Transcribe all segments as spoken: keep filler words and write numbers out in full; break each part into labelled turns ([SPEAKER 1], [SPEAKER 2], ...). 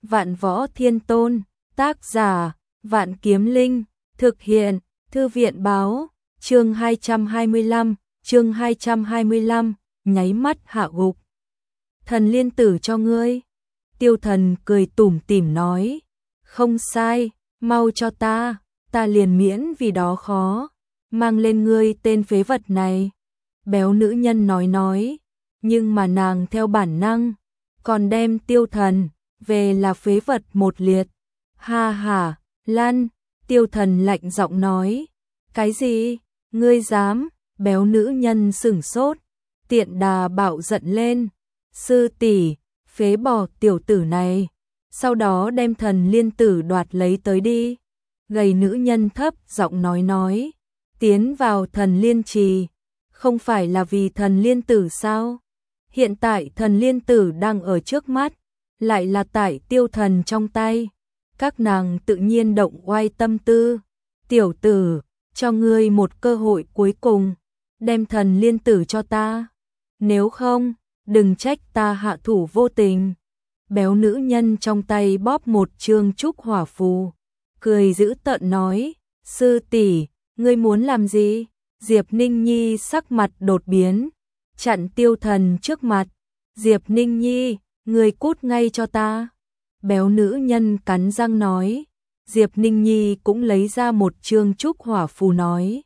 [SPEAKER 1] Vạn Võ Thiên Tôn, tác giả, Vạn Kiếm Linh, thực hiện, Thư viện báo, chương hai trăm hai mươi lăm, chương hai trăm hai mươi lăm, nháy mắt hạ gục. Thần liên tử cho ngươi. Tiêu Thần cười tủm tỉm nói, không sai, mau cho ta, ta liền miễn vì đó khó, mang lên ngươi tên phế vật này. Béo nữ nhân nói nói, nhưng mà nàng theo bản năng, còn đem Tiêu Thần về là phế vật một liệt. Ha ha, lăn. Tiêu Thần lạnh giọng nói, cái gì, ngươi dám? Béo nữ nhân sửng sốt, tiện đà bạo giận lên, sư tỷ, phế bỏ tiểu tử này, sau đó đem thần liên tử đoạt lấy tới đi. Gầy nữ nhân thấp giọng nói nói, tiến vào thần liên trì, không phải là vì thần liên tử sao? Hiện tại thần liên tử đang ở trước mắt, lại là tại Tiêu Thần trong tay. Các nàng tự nhiên động oai tâm tư. Tiểu tử, cho ngươi một cơ hội cuối cùng, đem thần liên tử cho ta. Nếu không, đừng trách ta hạ thủ vô tình. Béo nữ nhân trong tay bóp một chương trúc hỏa phù, cười dữ tợn nói, sư tỷ, ngươi muốn làm gì? Diệp Ninh Nhi sắc mặt đột biến, chặn Tiêu Thần trước mặt. Diệp Ninh Nhi, ngươi cút ngay cho ta. Béo nữ nhân cắn răng nói. Diệp Ninh Nhi cũng lấy ra một chương trúc hỏa phù nói,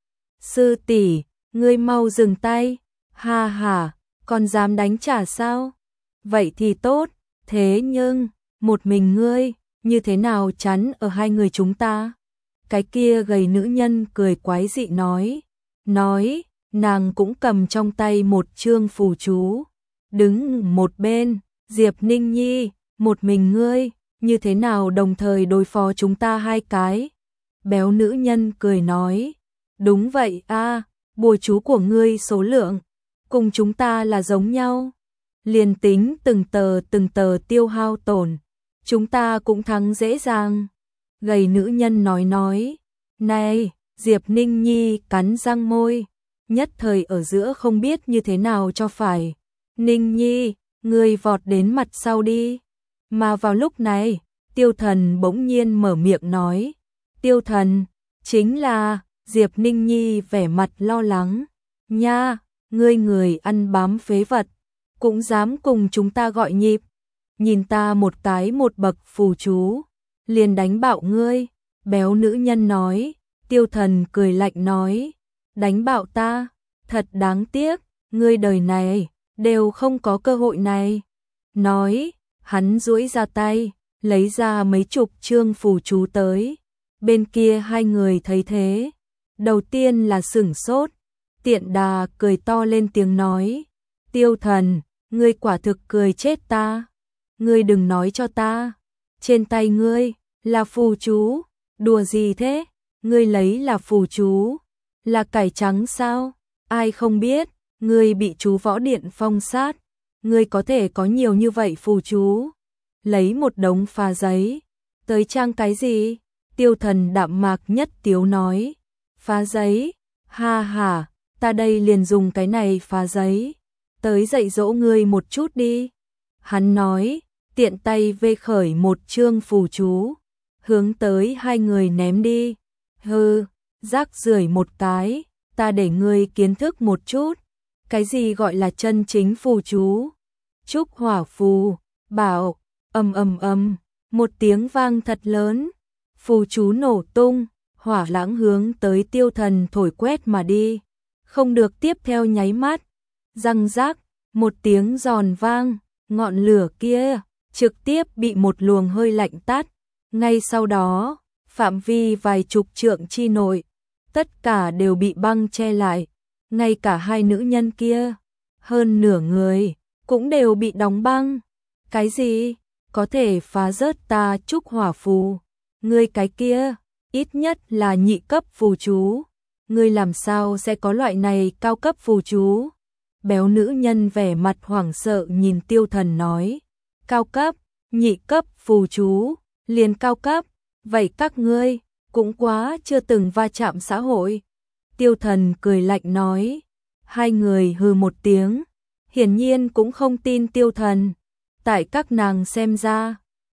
[SPEAKER 1] sư tỷ, ngươi mau dừng tay. Ha ha, còn dám đánh trả sao? Vậy thì tốt, thế nhưng một mình ngươi như thế nào chắn ở hai người chúng ta? Cái kia gầy nữ nhân cười quái dị nói, nói, nàng cũng cầm trong tay một chương phù chú, đứng một bên. Diệp Ninh Nhi, một mình ngươi như thế nào đồng thời đối phó chúng ta hai cái? Béo nữ nhân cười nói, đúng vậy a, bùa chú của ngươi số lượng cùng chúng ta là giống nhau, liền tính từng tờ từng tờ tiêu hao tổn, chúng ta cũng thắng dễ dàng. Gầy nữ nhân nói nói, này, Diệp Ninh Nhi cắn răng môi, nhất thời ở giữa không biết như thế nào cho phải. Ninh Nhi, ngươi vọt đến mặt sau đi. Mà vào lúc này, Tiêu Thần bỗng nhiên mở miệng nói, Tiêu Thần, chính là. Diệp Ninh Nhi vẻ mặt lo lắng, nha, ngươi người ăn bám phế vật, cũng dám cùng chúng ta gọi nhịp, nhìn ta một cái một bậc phù chú, liền đánh bạo ngươi. Béo nữ nhân nói. Tiêu Thần cười lạnh nói, đánh bạo ta, thật đáng tiếc, ngươi đời này đều không có cơ hội này. Nói, hắn duỗi ra tay, lấy ra mấy chục chương phù chú tới. Bên kia hai người thấy thế, đầu tiên là sửng sốt, tiện đà cười to lên tiếng nói, Tiêu Thần, ngươi quả thực cười chết ta. Ngươi đừng nói cho ta, trên tay ngươi là phù chú, đùa gì thế? Ngươi lấy là phù chú, là cải trắng sao? Ai không biết, ngươi bị chú võ điện phong sát, ngươi có thể có nhiều như vậy phù chú, lấy một đống phá giấy, tới trang cái gì? Tiêu Thần đạm mạc nhất tiếu nói, phá giấy, ha ha, ta đây liền dùng cái này phá giấy, tới dạy dỗ ngươi một chút đi. Hắn nói, tiện tay vê khởi một chương phù chú, hướng tới hai người ném đi. Hừ, rác rưởi một cái, ta để ngươi kiến thức một chút, cái gì gọi là chân chính phù chú. Trúc hỏa phù, bảo, ầm ầm ầm, một tiếng vang thật lớn, phù chú nổ tung, hỏa lãng hướng tới Tiêu Thần thổi quét mà đi, không được tiếp theo nháy mắt, răng rác, một tiếng giòn vang, ngọn lửa kia trực tiếp bị một luồng hơi lạnh tát, ngay sau đó, phạm vi vài chục trượng chi nội, tất cả đều bị băng che lại, ngay cả hai nữ nhân kia, hơn nửa người, cũng đều bị đóng băng. Cái gì? Có thể phá rớt ta trúc hỏa phù? Ngươi cái kia, ít nhất là nhị cấp phù chú. Ngươi làm sao sẽ có loại này cao cấp phù chú? Béo nữ nhân vẻ mặt hoảng sợ nhìn Tiêu Thần nói, cao cấp, nhị cấp phù chú, liền cao cấp, vậy các ngươi cũng quá chưa từng va chạm xã hội. Tiêu Thần cười lạnh nói, hai người hừ một tiếng, hiển nhiên cũng không tin Tiêu Thần. Tại các nàng xem ra,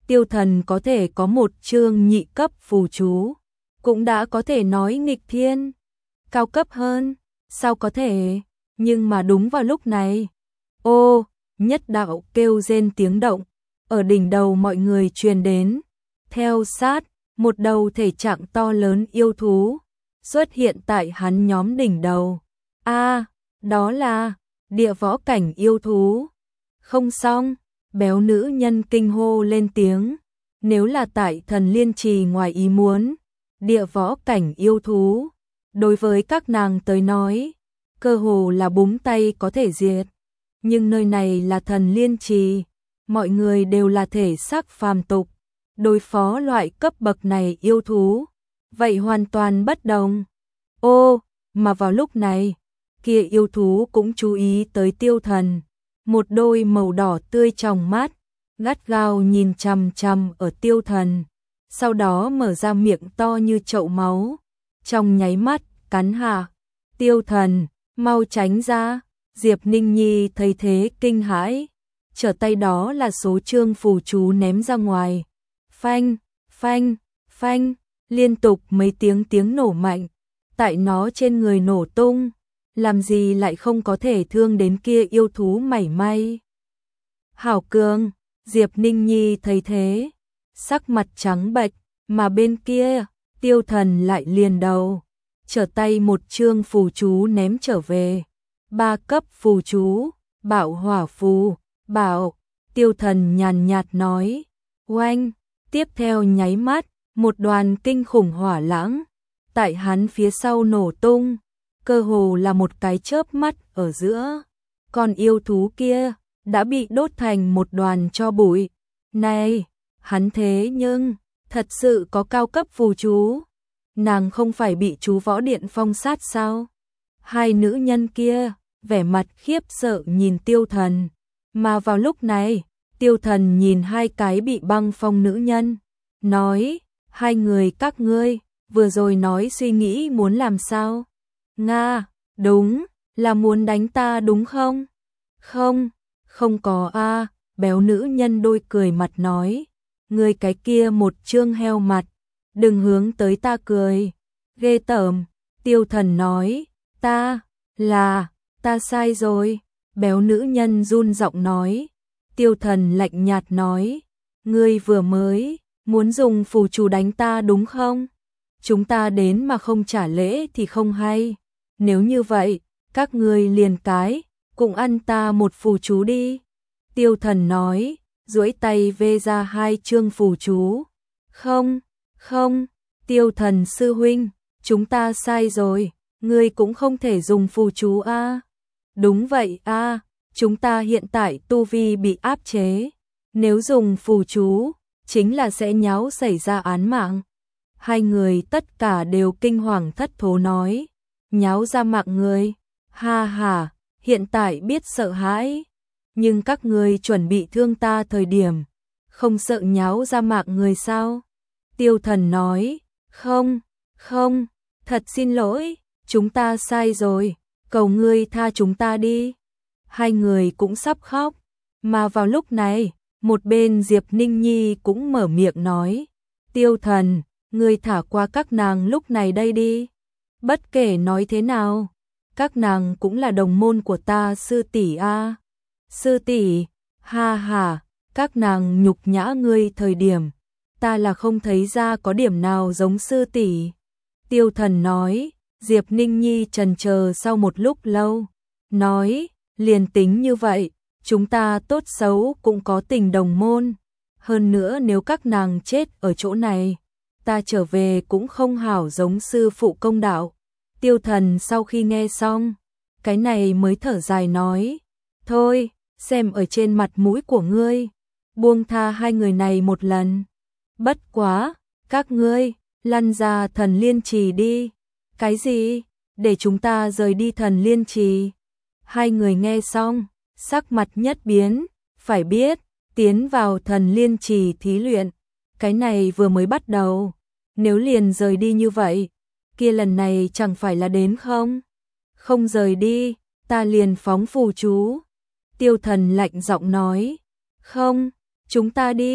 [SPEAKER 1] Tiêu Thần có thể có một chương nhị cấp phù chú, cũng đã có thể nói nghịch thiên. Cao cấp hơn, sao có thể, nhưng mà đúng vào lúc này. Ô, nhất đạo kêu rên tiếng động, ở đỉnh đầu mọi người truyền đến. Theo sát, một đầu thể trạng to lớn yêu thú xuất hiện tại hắn nhóm đỉnh đầu. A, đó là địa võ cảnh yêu thú. Không xong, béo nữ nhân kinh hô lên tiếng. Nếu là tại Thần Liên Trì ngoài ý muốn, địa võ cảnh yêu thú, đối với các nàng tới nói, cơ hồ là búng tay có thể diệt. Nhưng nơi này là Thần Liên Trì, mọi người đều là thể xác phàm tục, đối phó loại cấp bậc này yêu thú, vậy hoàn toàn bất đồng. Ô, mà vào lúc này, kia yêu thú cũng chú ý tới Tiêu Thần, một đôi màu đỏ tươi trong mắt, gắt gao nhìn chằm chằm ở Tiêu Thần, sau đó mở ra miệng to như chậu máu, trong nháy mắt cắn hạ. Tiêu Thần, mau tránh ra. Diệp Ninh Nhi thấy thế kinh hãi, trở tay đó là số chương phù chú ném ra ngoài. Phanh, phanh, phanh, liên tục mấy tiếng tiếng nổ mạnh, tại nó trên người nổ tung, làm gì lại không có thể thương đến kia yêu thú mảy may. Hảo cường, Diệp Ninh Nhi thấy thế, sắc mặt trắng bệch, mà bên kia, Tiêu Thần lại liền đầu, trở tay một chương phù chú ném trở về. Ba cấp phù chú, Bạo Hỏa Phù, bảo, Tiêu Thần nhàn nhạt nói, oanh, tiếp theo nháy mắt, một đoàn kinh khủng hỏa lãng, tại hắn phía sau nổ tung, cơ hồ là một cái chớp mắt ở giữa, còn yêu thú kia, đã bị đốt thành một đoàn tro bụi. Này, hắn thế nhưng, thật sự có cao cấp phù chú, nàng không phải bị chú võ điện phong sát sao? Hai nữ nhân kia, vẻ mặt khiếp sợ nhìn Tiêu Thần, mà vào lúc này, Tiêu Thần nhìn hai cái bị băng phong nữ nhân, nói, hai người các ngươi, vừa rồi nói suy nghĩ muốn làm sao? Nga, đúng, là muốn đánh ta đúng không? Không, không có a. Béo nữ nhân đôi cười mặt nói, ngươi cái kia một trương heo mặt, đừng hướng tới ta cười, ghê tởm. Tiêu Thần nói, ta, là, ta sai rồi. Béo nữ nhân run giọng nói, Tiêu Thần lạnh nhạt nói, ngươi vừa mới, muốn dùng phù chú đánh ta đúng không? Chúng ta đến mà không trả lễ thì không hay, nếu như vậy, các ngươi liền cái, cũng ăn ta một phù chú đi. Tiêu Thần nói, duỗi tay vê ra hai chương phù chú. Không, không, Tiêu Thần sư huynh, chúng ta sai rồi, ngươi cũng không thể dùng phù chú a. Đúng vậy a, chúng ta hiện tại tu vi bị áp chế, nếu dùng phù chú, chính là sẽ nháo xảy ra án mạng. Hai người tất cả đều kinh hoàng thất thố nói, nháo ra mạng người, ha ha, hiện tại biết sợ hãi, nhưng các ngươi chuẩn bị thương ta thời điểm, không sợ nháo ra mạng người sao? Tiêu Thần nói, không, không, thật xin lỗi, chúng ta sai rồi, cầu ngươi tha chúng ta đi. Hai người cũng sắp khóc, mà vào lúc này, một bên Diệp Ninh Nhi cũng mở miệng nói, Tiêu Thần, ngươi thả qua các nàng lúc này đây đi. Bất kể nói thế nào, các nàng cũng là đồng môn của ta sư tỷ a. Sư tỷ, ha ha, các nàng nhục nhã ngươi thời điểm, ta là không thấy ra có điểm nào giống sư tỷ. Tiêu Thần nói, Diệp Ninh Nhi chần chờ sau một lúc lâu, nói, liền tính như vậy, chúng ta tốt xấu cũng có tình đồng môn, hơn nữa nếu các nàng chết ở chỗ này, ta trở về cũng không hảo giống sư phụ công đạo. Tiêu Thần sau khi nghe xong, cái này mới thở dài nói, thôi, xem ở trên mặt mũi của ngươi, buông tha hai người này một lần. Bất quá, các ngươi, lăn ra Thần Liên Trì đi. Cái gì? Để chúng ta rời đi Thần Liên Trì. Hai người nghe xong, sắc mặt nhất biến, phải biết, tiến vào Thần Liên Trì thí luyện, cái này vừa mới bắt đầu, nếu liền rời đi như vậy, kia lần này chẳng phải là đến không? Không rời đi, ta liền phóng phù chú. Tiêu Thần lạnh giọng nói, không, chúng ta đi,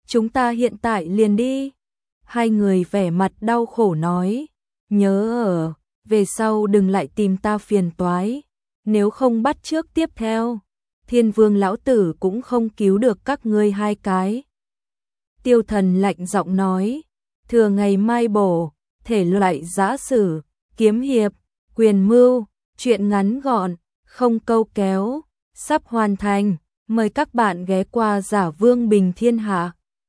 [SPEAKER 1] chúng ta hiện tại liền đi. Hai người vẻ mặt đau khổ nói, nhớ ở, về sau đừng lại tìm ta phiền toái, nếu không bắt trước tiếp theo, Thiên Vương lão tử cũng không cứu được các ngươi hai cái. Tiêu Thần lạnh giọng nói, thừa ngày mai bổ, thể loại giã sử, kiếm hiệp, quyền mưu, chuyện ngắn gọn, không câu kéo, sắp hoàn thành, mời các bạn ghé qua Giả Vương Bình Thiên Hạ.